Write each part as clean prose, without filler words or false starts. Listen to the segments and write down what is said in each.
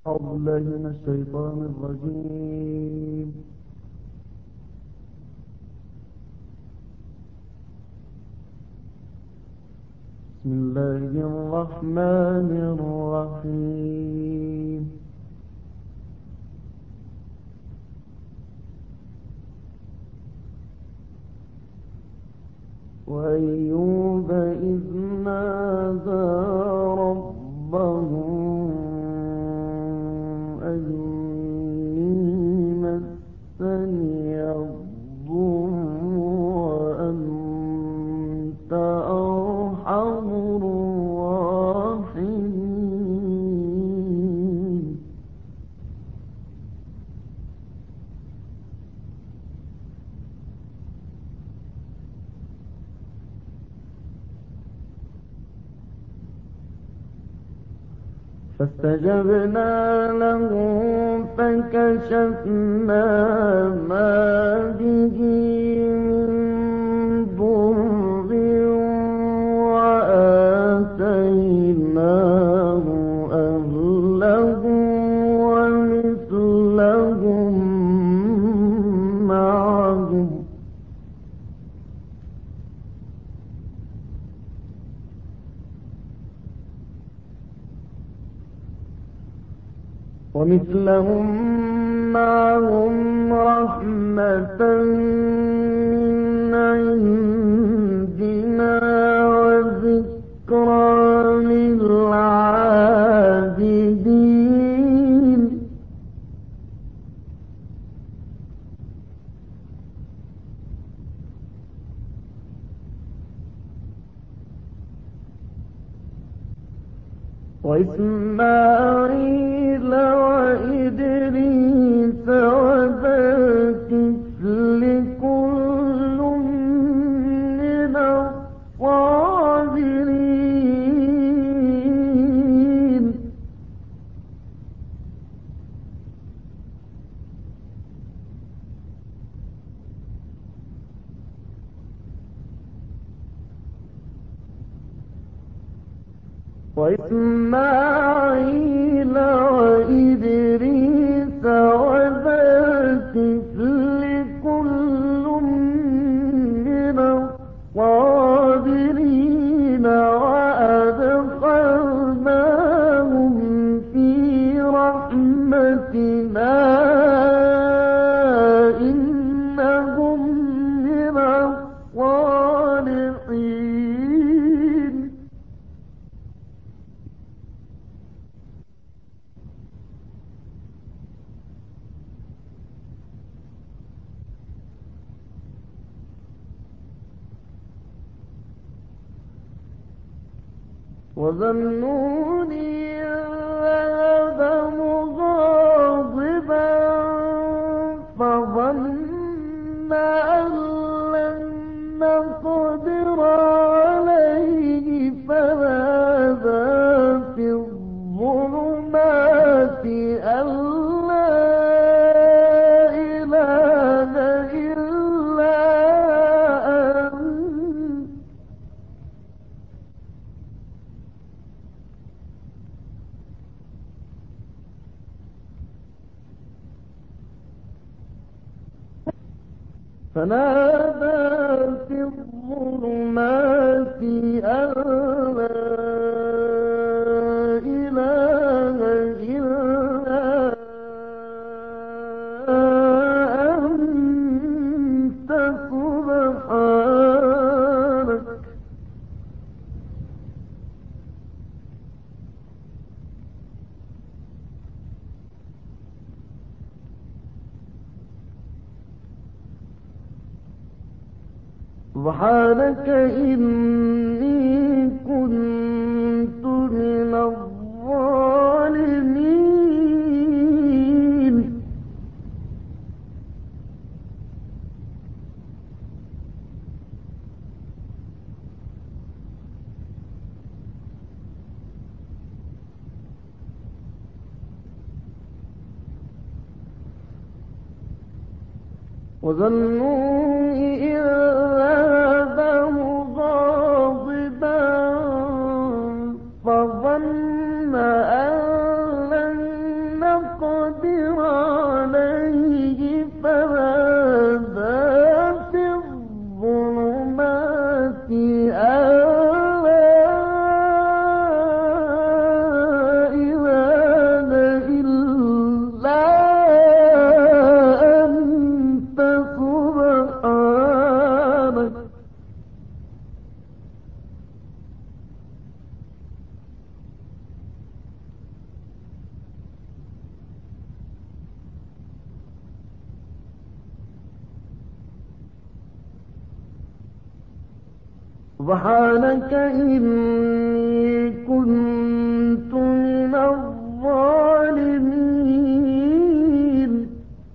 أعوذ بالله من الشيطان الرجيم. بسم الله الرحمن الرحيم. وأيوب إذ نادى ربه أني مسني الضر وأنت أرحم الراحمين. فاستجبنا له فكشفنا ما به من ضر وآتيناه أهله ومثلهم معهم رحمة من عندنا وذكرى للعابدين. وإسماعيل وإدريس وذا الكفل كل من الصابرين. وإسماعيل وإدريس وذا الكفل كل من الصابرين وأدخلناهم في رحمتنا إنهم من الصالحين. وذا النون ذهب مغاضبا فظن أن لن نقدر عليه فنادى في الظلمات أن لا إله إلا أنت فنادى في الظلمات أن لا إله إلا أنت سبحانك إني كنت من الظالمين. وذا النون إذ ذهب مغاضبا فظن أن لن سبحانك إني كنت من الظالمين.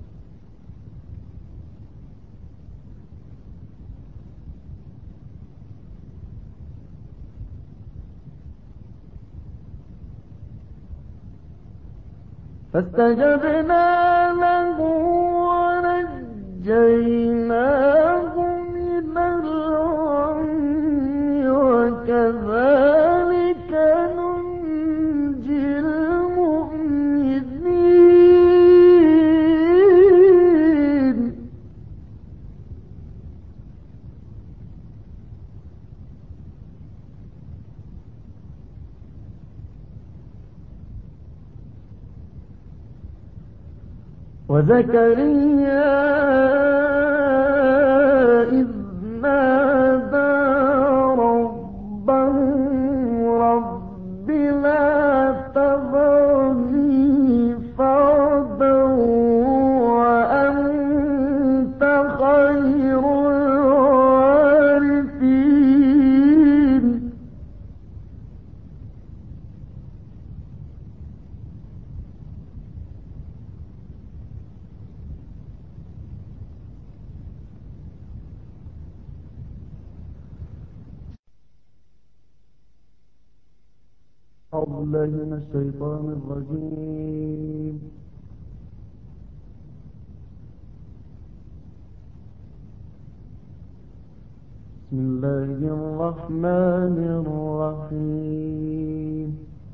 فاستجبنا له ونجيناه من الغم وكذلك ننجي المؤمنين. وزكريا إذ نادى ربه رب لا تذرني فردا وأنت خير الوارثين. أعوذ بالله من الشيطان الرجيم. بسم الله الرحمن الرحيم.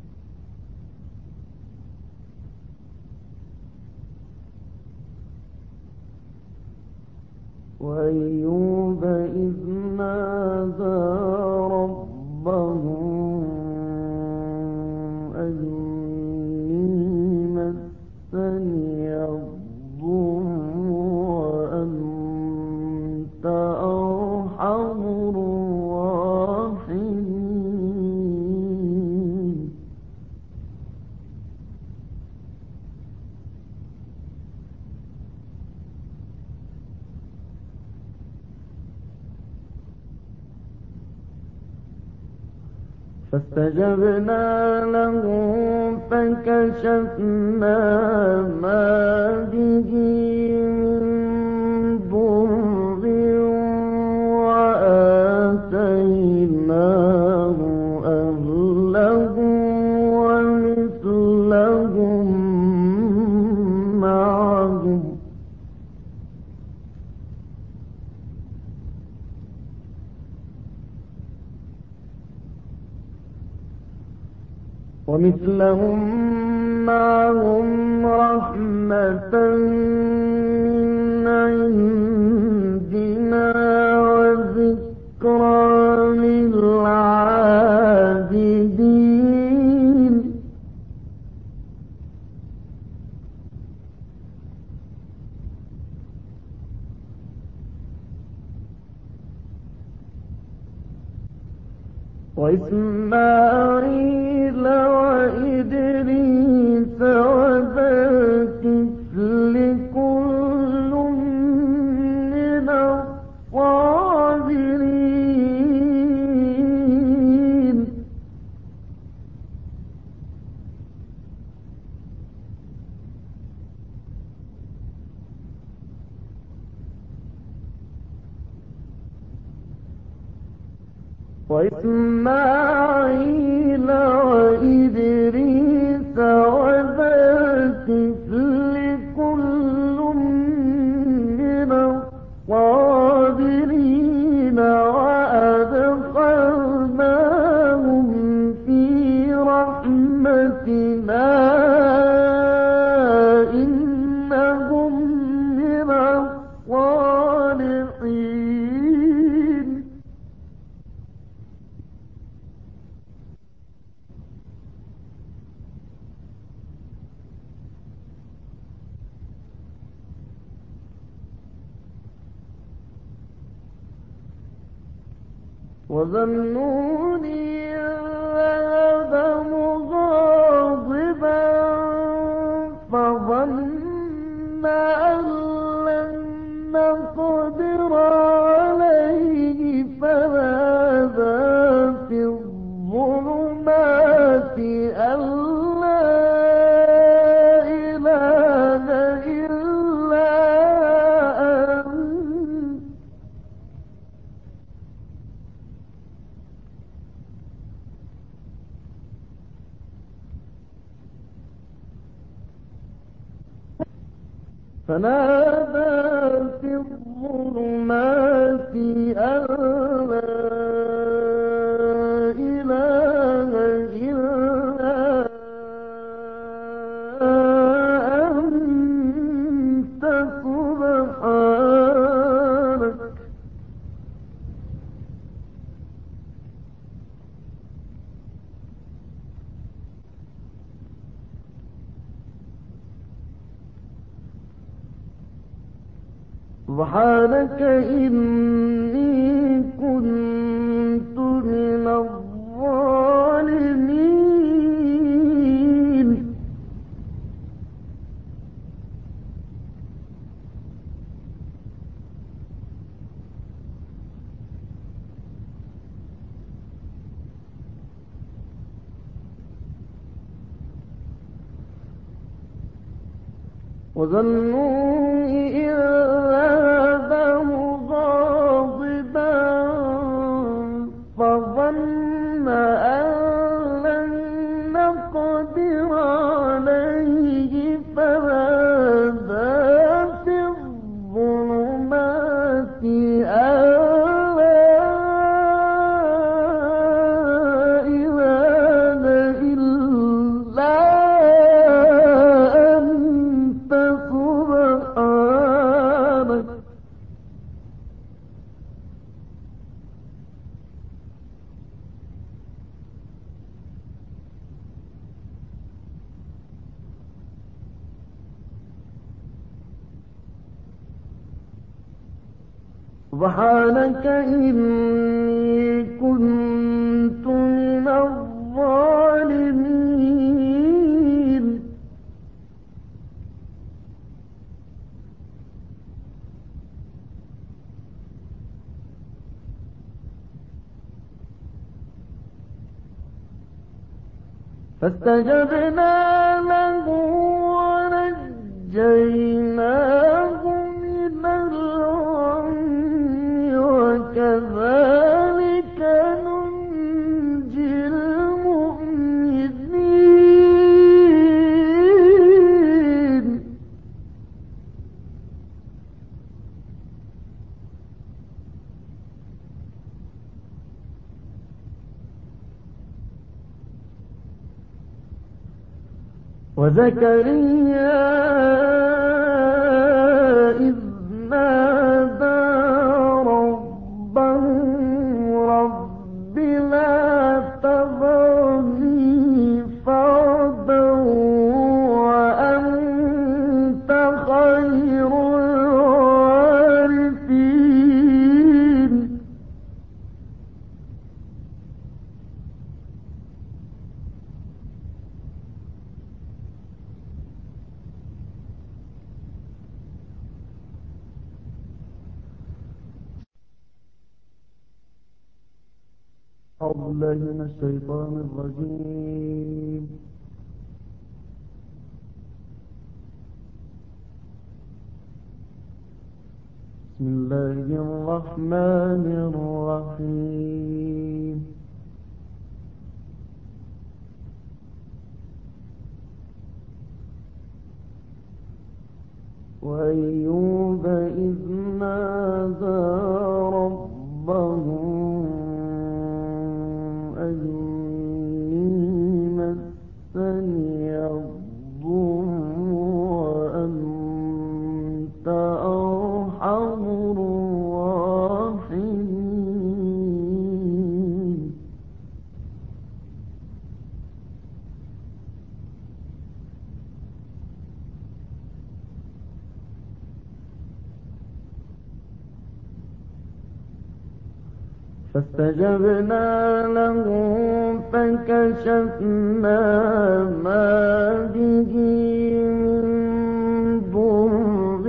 وأيوب إذ نادى ربه مسني الضر وأنت أرحم الراحمين. فاستجبنا له فكشفنا ما به من ضر وآتيناه أهله ومثلهم معهم رحمة من عندنا وذكرى للعابدين. وإسماعيل وإدريس وذا الكفل كل من الصابرين. وإسماعيل وإدريس وذا الكفل كل من الصابرين وأدخلناهم في رحمتنا إنهم من الصالحين. وظنون ذهب مغاضبا فظن أن لن نقدر عليه فنادى فنادى في الظلمات أن لا إله إلا أنت سبحانك إني كنت من الظالمين. وظنوا إذ ذهب مغاضبا فظن أن لن نقدر عليه فنادى في الظلمات أن لا إله إلا أنت سبحانك سبحانك إني كنت من الظالمين. فاستجبنا له ونجيناه من الغم وكذلك ننجي المؤمنين. وزكريا إذ نادى ربه رب لا تذرني فردا وأنت خير الوارثين. أعوذ بالله من الشيطان الرجيم. بسم الله الرحمن الرحيم. وأيوب إذ نادى ربه أني مسني الضر وأنت أرحم الراحمين. فاستجبنا له فكشفنا ما به من ضر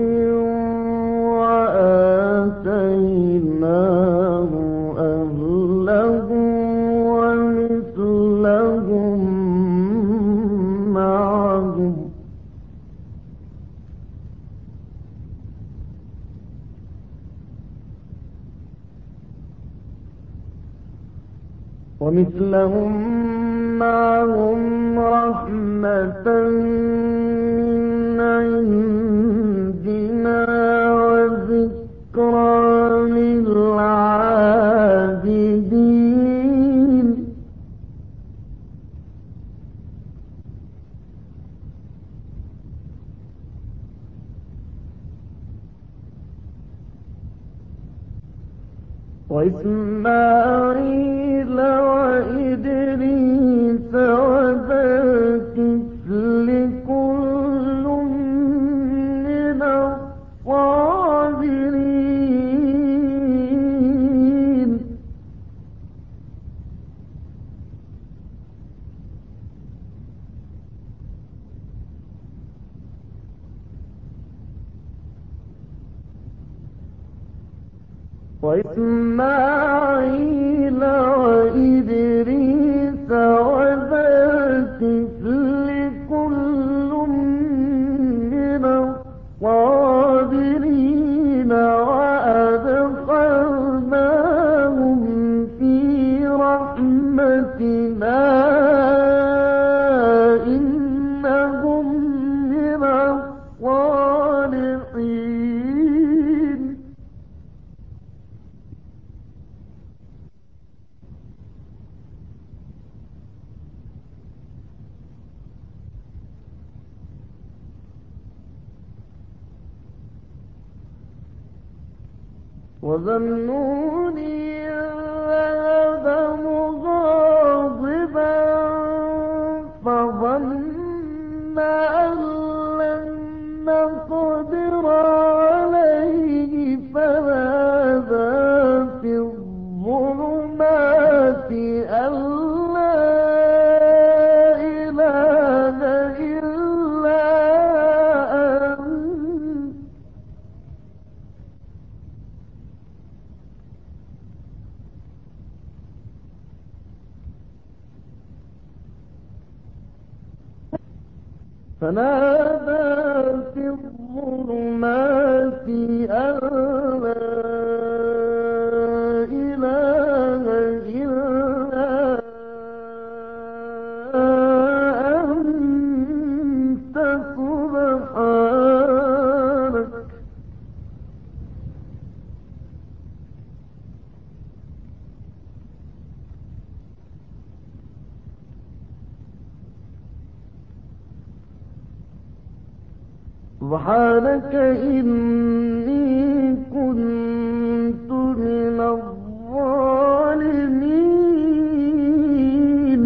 وآتيناه أهله ومثلهم معهم رحمة من عندنا وإسماعيل وإدريس وذا الكفل كل من الصابرين وإسماعيل وإدريس وذا الكفل كل من الصابرين وأدخلناهم في رحمتنا إنهم من الصالحين وظنون ذهب مغاضبا فظن أن لن نقدر عليه فنادى في الظلمات أن لا إله إلا أنت فنادى في الظلمات أن لا إله إلا أنت سبحانك سبحانك إني كنت من الظالمين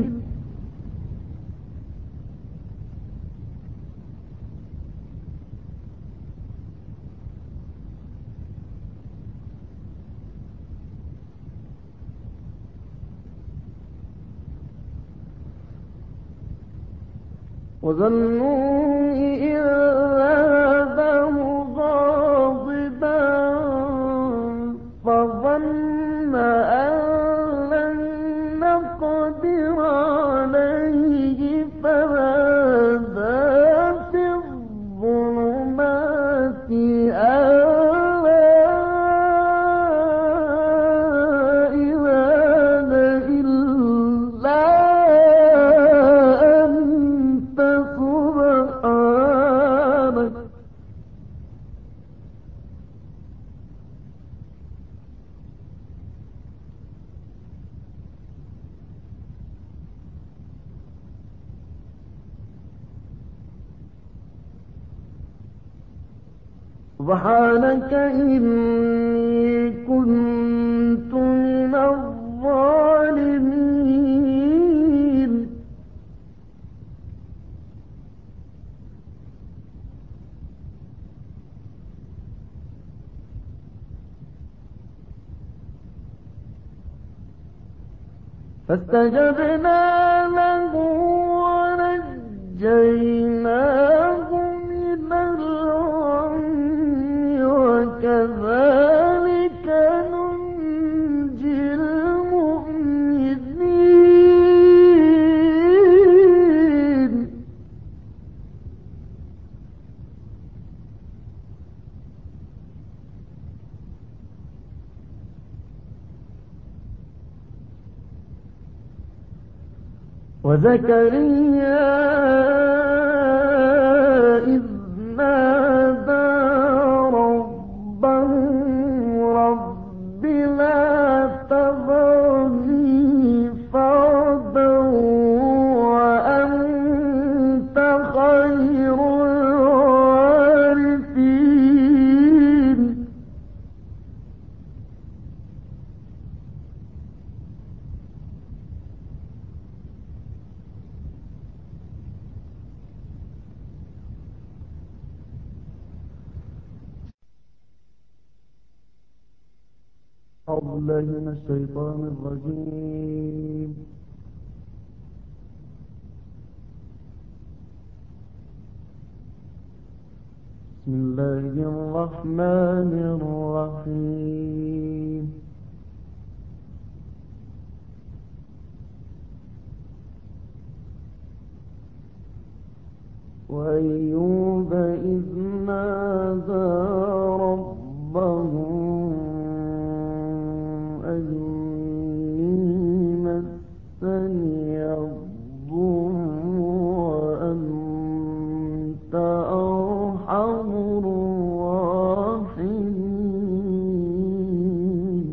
وظنوا إذ ذهب مغاضبا فظن أن لن نقدر عليه فنادى في الظلمات أن لا إله إلا أنت سبحانك سبحانك إني كنت من الظالمين فاستجبنا له ونجيناه من الغم وكذلك ننجي المؤمنين وزكريا إذ نادى ربه رب لا تذرني فردا وأنت خير الوارثين أعوذ بالله من الشيطان الرجيم. بسم الله الرحمن الرحيم. وأيوب إذ نادى ربه أني مسني الضر وأنت أرحم الراحمين.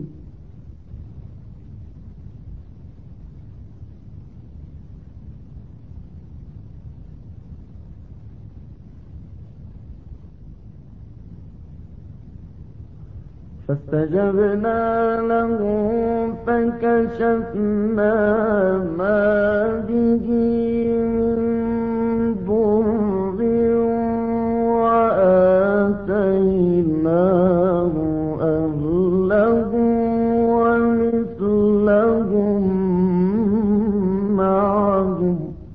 فاستجبنا له فكشفنا ما به من ضر وآتيناه أهله ومثلهم معهم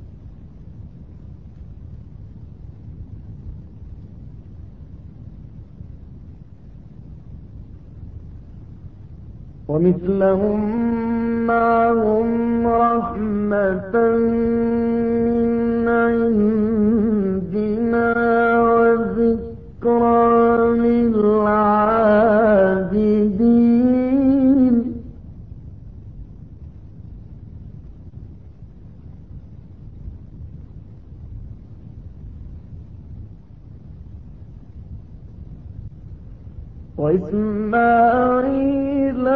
رحمة من عندنا وذكرى للعابدين. وإسماعيل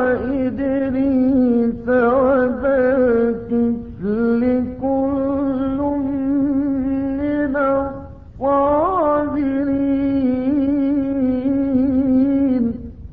وإدريس وذا الكفل كل من الصابرين.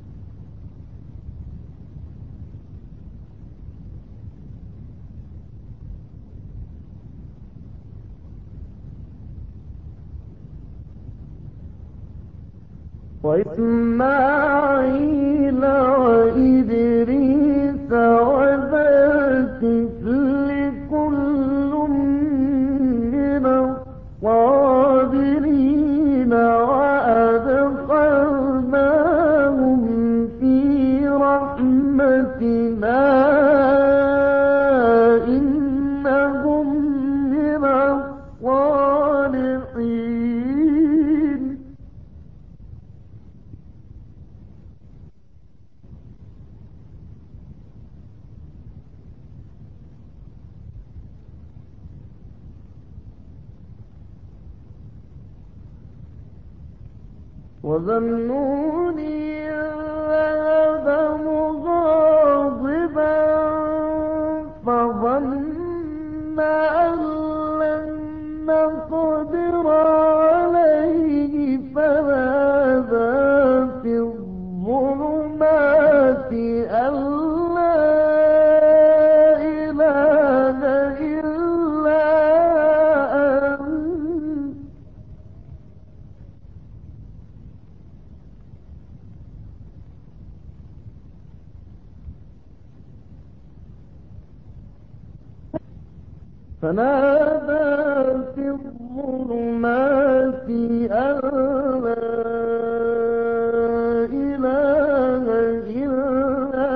وإسماعيل وإدريس وذا الكفل كل من الصابرين وأدخلناهم في رحمتنا إنهم من الصالحين. وظنون ذهب مغاضبا فظن أن لن نقدر عليه فنادى في الظلمات أن لا إله إلا أنت فنادى في الظلمات أن لا إله إلا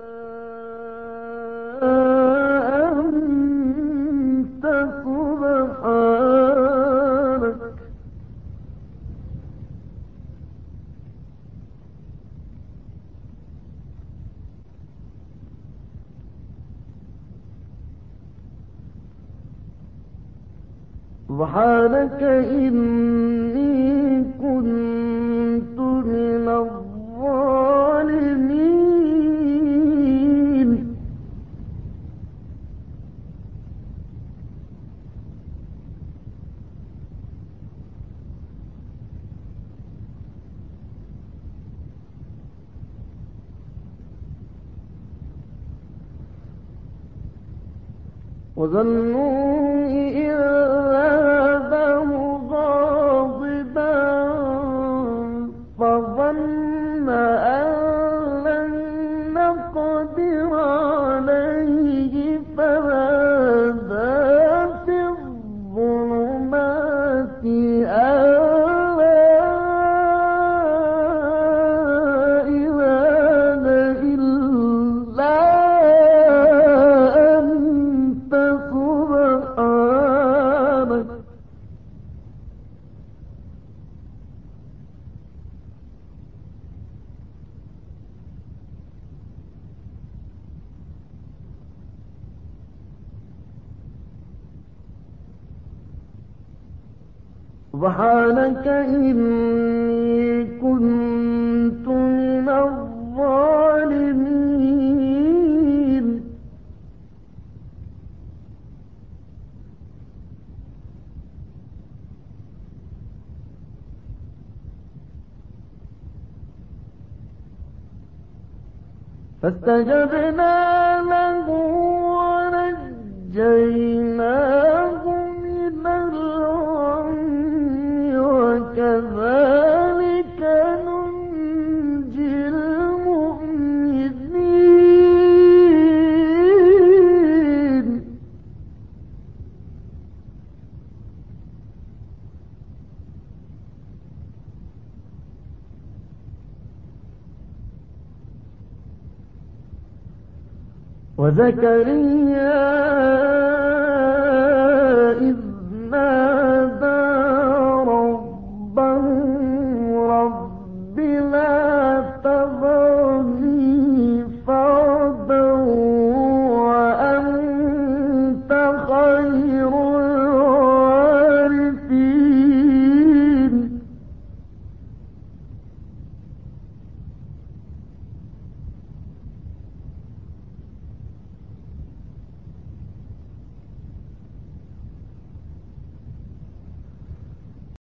أنت سبحانك إني كنت من الظالمين. وظنوا إذ ذهب مغاضبا فظن أن لن سبحانك إني كنت من الظالمين. فاستجبنا له ونجيناه من الغم وكذلك ننجي المؤمنين. وزكريا